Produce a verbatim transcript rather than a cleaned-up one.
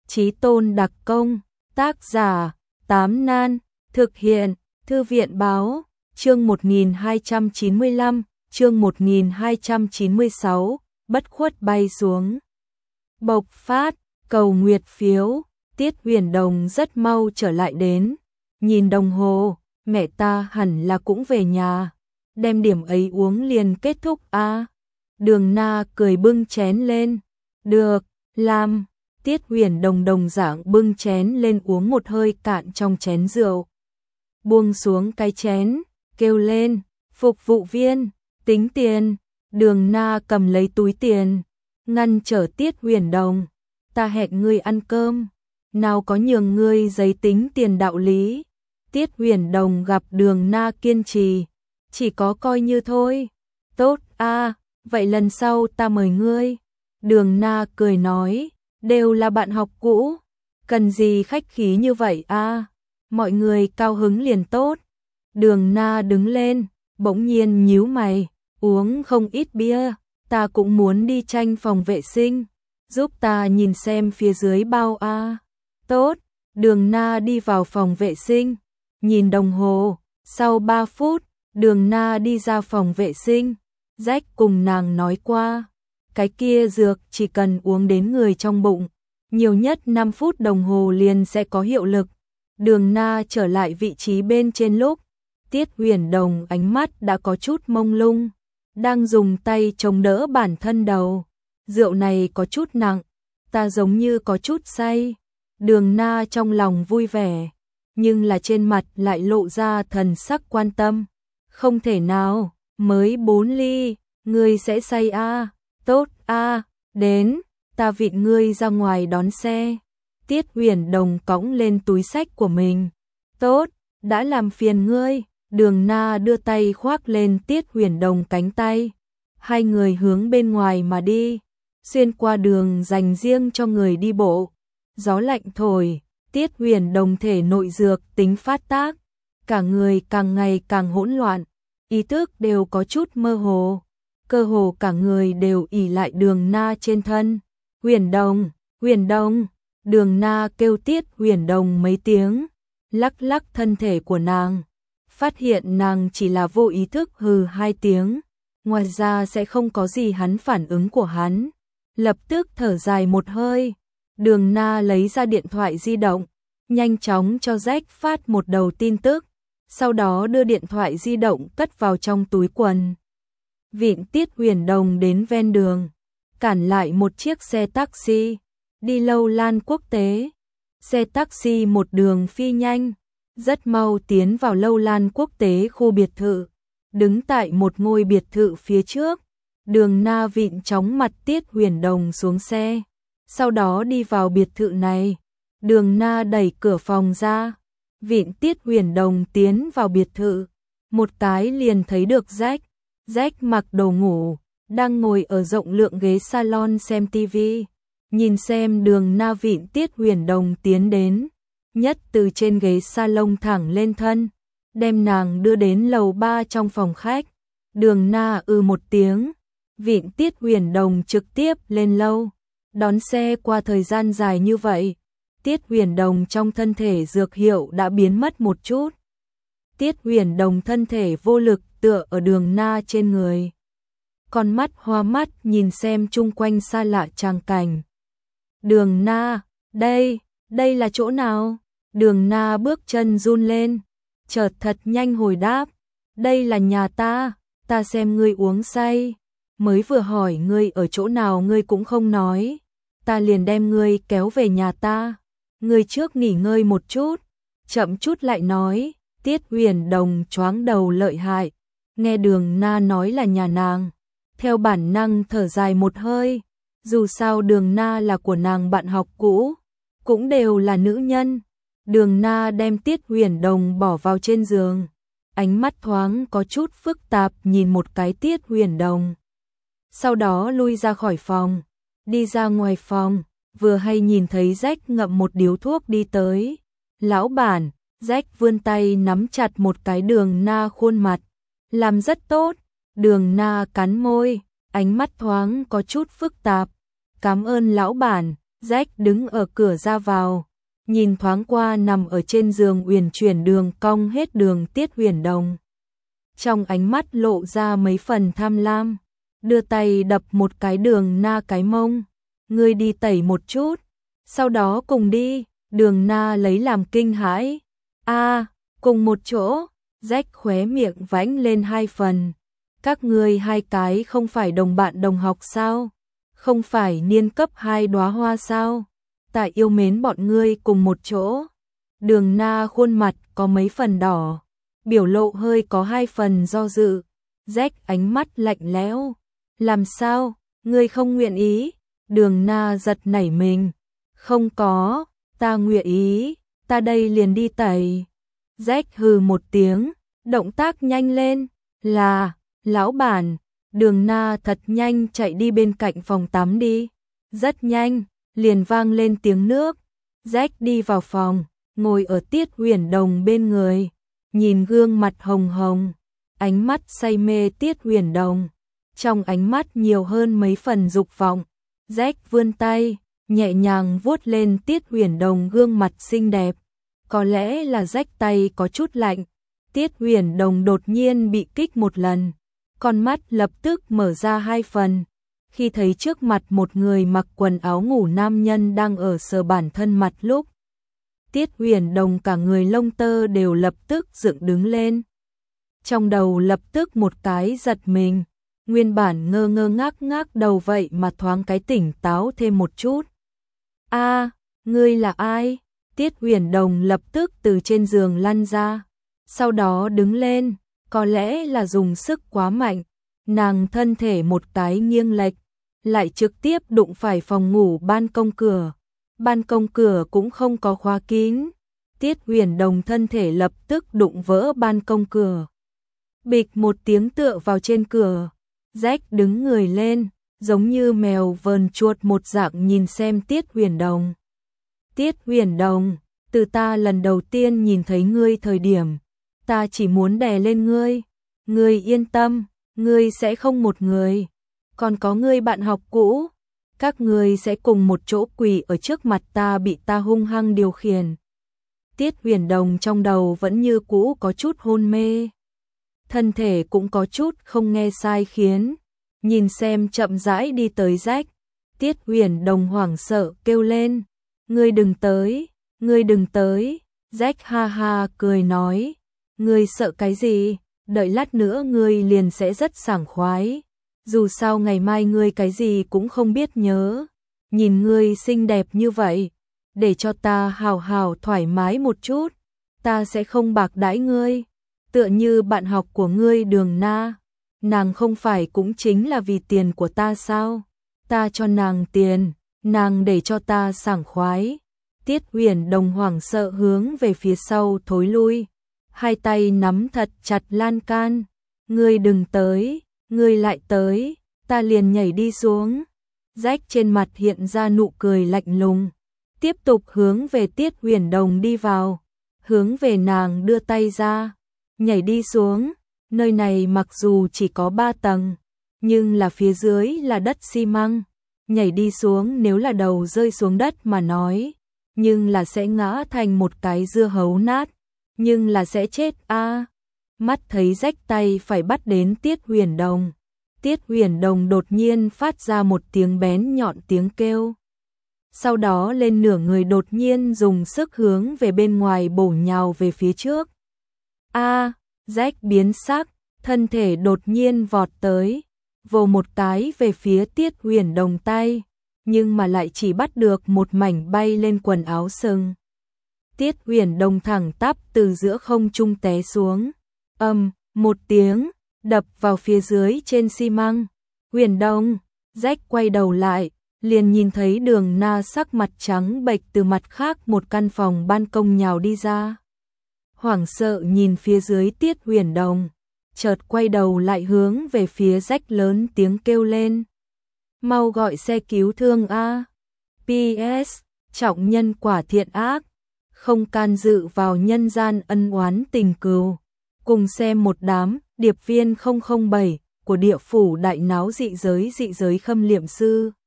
Chí tôn đặc công, tác giả, Tám Nan, thực hiện, Thư viện báo, chương một nghìn hai trăm chín mươi lăm, chương một nghìn hai trăm chín mươi sáu, bất khuất bay xuống. Bộc phát, cầu nguyệt phiếu, Tiết Huyền Đồng rất mau trở lại đến, nhìn đồng hồ, mẹ ta hẳn là cũng về nhà, đem điểm ấy uống liền kết thúc a. À. Đường Na cười bưng chén lên, được, làm. Tiết Huyền Đồng đồng dạng bưng chén lên uống một hơi cạn trong chén rượu. Buông xuống cái chén, kêu lên, phục vụ viên, tính tiền. Đường Na cầm lấy túi tiền, ngăn trở Tiết Huyền Đồng, ta hẹn ngươi ăn cơm, nào có nhường ngươi giấy tính tiền đạo lý. Tiết Huyền Đồng gặp Đường Na kiên trì, chỉ có coi như thôi. Tốt a, à, vậy lần sau ta mời ngươi. Đường Na cười nói, đều là bạn học cũ, cần gì khách khí như vậy a, à? Mọi người cao hứng liền tốt. Đường Na đứng lên, bỗng nhiên nhíu mày, uống không ít bia, ta cũng muốn đi tranh phòng vệ sinh, giúp ta nhìn xem phía dưới bao a. À. Tốt, Đường Na đi vào phòng vệ sinh, nhìn đồng hồ, sau ba phút, Đường Na đi ra phòng vệ sinh. Jack cùng nàng nói qua, cái kia dược chỉ cần uống đến người trong bụng, nhiều nhất năm phút đồng hồ liền sẽ có hiệu lực. Đường Na trở lại vị trí bên trên lúc, Tiết Huyền Đồng ánh mắt đã có chút mông lung, đang dùng tay chống đỡ bản thân đầu. Rượu này có chút nặng, ta giống như có chút say. Đường Na trong lòng vui vẻ, nhưng là trên mặt lại lộ ra thần sắc quan tâm. Không thể nào, mới bốn ly, ngươi sẽ say a? À? Tốt a, à, đến, ta vịn ngươi ra ngoài đón xe. Tiết Huyền Đồng cõng lên túi xách của mình. Tốt, đã làm phiền ngươi. Đường Na đưa tay khoác lên Tiết Huyền Đồng cánh tay. Hai người hướng bên ngoài mà đi, xuyên qua đường dành riêng cho người đi bộ. Gió lạnh thổi, Tiết Huyền Đồng thể nội dược tính phát tác, cả người càng ngày càng hỗn loạn, ý thức đều có chút mơ hồ, cơ hồ cả người đều ỷ lại Đường Na trên thân. Huyền Đồng, Huyền Đồng, Đường Na kêu Tiết Huyền Đồng mấy tiếng, lắc lắc thân thể của nàng, phát hiện nàng chỉ là vô ý thức hừ hai tiếng, ngoài ra sẽ không có gì hắn phản ứng của hắn. Lập tức thở dài một hơi, Đường Na lấy ra điện thoại di động, nhanh chóng cho Jack phát một đầu tin tức, sau đó đưa điện thoại di động cất vào trong túi quần. Vịn Tiết Huyền Đồng đến ven đường, cản lại một chiếc xe taxi, đi Lâu Lan Quốc tế. Xe taxi một đường phi nhanh, rất mau tiến vào Lâu Lan Quốc tế khu biệt thự, đứng tại một ngôi biệt thự phía trước. Đường Na vịn chóng mặt Tiết Huyền Đồng xuống xe, sau đó đi vào biệt thự này. Đường Na đẩy cửa phòng ra, vịn Tiết Huyền Đồng tiến vào biệt thự, một cái liền thấy được Jack. Jack mặc đồ ngủ, đang ngồi ở rộng lượng ghế salon xem tivi, nhìn xem Đường Na vịn Tiết Huyền Đồng tiến đến, nhất từ trên ghế salon thẳng lên thân, đem nàng đưa đến lầu ba trong phòng khách. Đường Na ư một tiếng, vịn Tiết Huyền Đồng trực tiếp lên lâu, đón xe. Qua thời gian dài như vậy, Tiết Huyền Đồng trong thân thể dược hiệu đã biến mất một chút. Tiết Huyền Đồng thân thể vô lực tựa ở Đường Na trên người, con mắt hoa mắt nhìn xem chung quanh xa lạ tràng cảnh. Đường Na, đây, đây là chỗ nào? Đường Na bước chân run lên, chợt thật nhanh hồi đáp, đây là nhà ta, ta xem ngươi uống say, mới vừa hỏi ngươi ở chỗ nào ngươi cũng không nói, ta liền đem ngươi kéo về nhà ta, ngươi trước nghỉ ngơi một chút, chậm chút lại nói. Tiết Huyền Đồng choáng đầu lợi hại, nghe Đường Na nói là nhà nàng, theo bản năng thở dài một hơi, dù sao Đường Na là của nàng bạn học cũ, cũng đều là nữ nhân. Đường Na đem Tiết Huyền Đồng bỏ vào trên giường, ánh mắt thoáng có chút phức tạp nhìn một cái Tiết Huyền Đồng, sau đó lui ra khỏi phòng, đi ra ngoài phòng, vừa hay nhìn thấy Jack ngậm một điếu thuốc đi tới. Lão bản. Jack vươn tay nắm chặt một cái Đường Na khuôn mặt, làm rất tốt. Đường Na cắn môi, ánh mắt thoáng có chút phức tạp. Cảm ơn lão bản. Jack đứng ở cửa ra vào, nhìn thoáng qua nằm ở trên giường uyển chuyển đường cong hết đường Tiết Huyền Đồng. Trong ánh mắt lộ ra mấy phần tham lam, đưa tay đập một cái Đường Na cái mông. Ngươi đi tẩy một chút, sau đó cùng đi. Đường Na lấy làm kinh hãi. A, cùng một chỗ. Jack khóe miệng vãnh lên hai phần. Các ngươi hai cái không phải đồng bạn đồng học sao? Không phải niên cấp hai đóa hoa sao? Ta yêu mến bọn ngươi cùng một chỗ. Đường Na khuôn mặt có mấy phần đỏ, biểu lộ hơi có hai phần do dự. Jack ánh mắt lạnh lẽo. Làm sao? Ngươi không nguyện ý? Đường Na giật nảy mình. Không có, ta nguyện ý, ta đây liền đi tẩy. Jack hừ một tiếng, động tác nhanh lên. Là, lão bản. Đường Na thật nhanh chạy đi bên cạnh phòng tắm đi. Rất nhanh, liền vang lên tiếng nước. Jack đi vào phòng, ngồi ở Tiết Huyền Đồng bên người, nhìn gương mặt hồng hồng, ánh mắt say mê Tiết Huyền Đồng, trong ánh mắt nhiều hơn mấy phần dục vọng. Jack vươn tay, nhẹ nhàng vuốt lên Tiết Huyền Đồng gương mặt xinh đẹp. Có lẽ là Jack tay có chút lạnh, Tiết Huyền Đồng đột nhiên bị kích một lần, con mắt lập tức mở ra hai phần. Khi thấy trước mặt một người mặc quần áo ngủ nam nhân đang ở sờ bản thân mặt lúc, Tiết Huyền Đồng cả người lông tơ đều lập tức dựng đứng lên. Trong đầu lập tức một cái giật mình, nguyên bản ngơ ngơ ngác ngác đầu vậy mà thoáng cái tỉnh táo thêm một chút. A, ngươi là ai? Tiết Huyền Đồng lập tức từ trên giường lăn ra, sau đó đứng lên, có lẽ là dùng sức quá mạnh, nàng thân thể một cái nghiêng lệch, lại trực tiếp đụng phải phòng ngủ ban công cửa. Ban công cửa cũng không có khóa kín. Tiết Huyền Đồng thân thể lập tức đụng vỡ ban công cửa. Bịch một tiếng tựa vào trên cửa. Jack đứng người lên, giống như mèo vờn chuột một dạng nhìn xem Tiết Huyền Đồng. Tiết Huyền Đồng, từ ta lần đầu tiên nhìn thấy ngươi thời điểm, ta chỉ muốn đè lên ngươi. Ngươi yên tâm, ngươi sẽ không một người. Còn có ngươi bạn học cũ, các ngươi sẽ cùng một chỗ quỳ ở trước mặt ta bị ta hung hăng điều khiển. Tiết Huyền Đồng trong đầu vẫn như cũ có chút hôn mê, thân thể cũng có chút không nghe sai khiến. Nhìn xem chậm rãi đi tới Jack, Tiết Huyền Đồng hoảng sợ kêu lên, ngươi đừng tới, ngươi đừng tới. Jack ha ha cười nói, ngươi sợ cái gì, đợi lát nữa ngươi liền sẽ rất sảng khoái. Dù sao ngày mai ngươi cái gì cũng không biết nhớ, nhìn ngươi xinh đẹp như vậy, để cho ta hào hào thoải mái một chút, ta sẽ không bạc đãi ngươi. Tựa như bạn học của ngươi Đường Na, nàng không phải cũng chính là vì tiền của ta sao? Ta cho nàng tiền, nàng để cho ta sảng khoái. Tiết Huyền Đồng hoảng sợ hướng về phía sau thối lui, hai tay nắm thật chặt lan can. Ngươi đừng tới, ngươi lại tới, ta liền nhảy đi xuống. Jack trên mặt hiện ra nụ cười lạnh lùng, tiếp tục hướng về Tiết Huyền Đồng đi vào, hướng về nàng đưa tay ra, nhảy đi xuống. Nơi này mặc dù chỉ có ba tầng, nhưng là phía dưới là đất xi măng, nhảy đi xuống nếu là đầu rơi xuống đất mà nói, nhưng là sẽ ngã thành một cái dưa hấu nát, nhưng là sẽ chết a. À. Mắt thấy Jack tay phải bắt đến Tiết Huyền Đồng, Tiết Huyền Đồng đột nhiên phát ra một tiếng bén nhọn tiếng kêu. Sau đó lên nửa người đột nhiên dùng sức hướng về bên ngoài bổ nhào về phía trước. A, à, Jack biến sắc, thân thể đột nhiên vọt tới, vồ một cái về phía Tiết Huyền Đồng tay, nhưng mà lại chỉ bắt được một mảnh bay lên quần áo sừng. Tiết Huyền Đồng thẳng tắp từ giữa không trung té xuống. Ầm, một tiếng, đập vào phía dưới trên xi măng. Huyền Đồng, Jack quay đầu lại, liền nhìn thấy Đường Na sắc mặt trắng bệch từ mặt khác một căn phòng ban công nhào đi ra. Hoảng sợ nhìn phía dưới Tiết Huyền Đồng, chợt quay đầu lại hướng về phía Jack lớn tiếng kêu lên. Mau gọi xe cứu thương a. pê ét. Trọng nhân quả thiện ác, không can dự vào nhân gian ân oán tình cừu. Cùng xem một đám điệp viên không không bảy của địa phủ đại náo dị giới dị giới khâm liệm sư.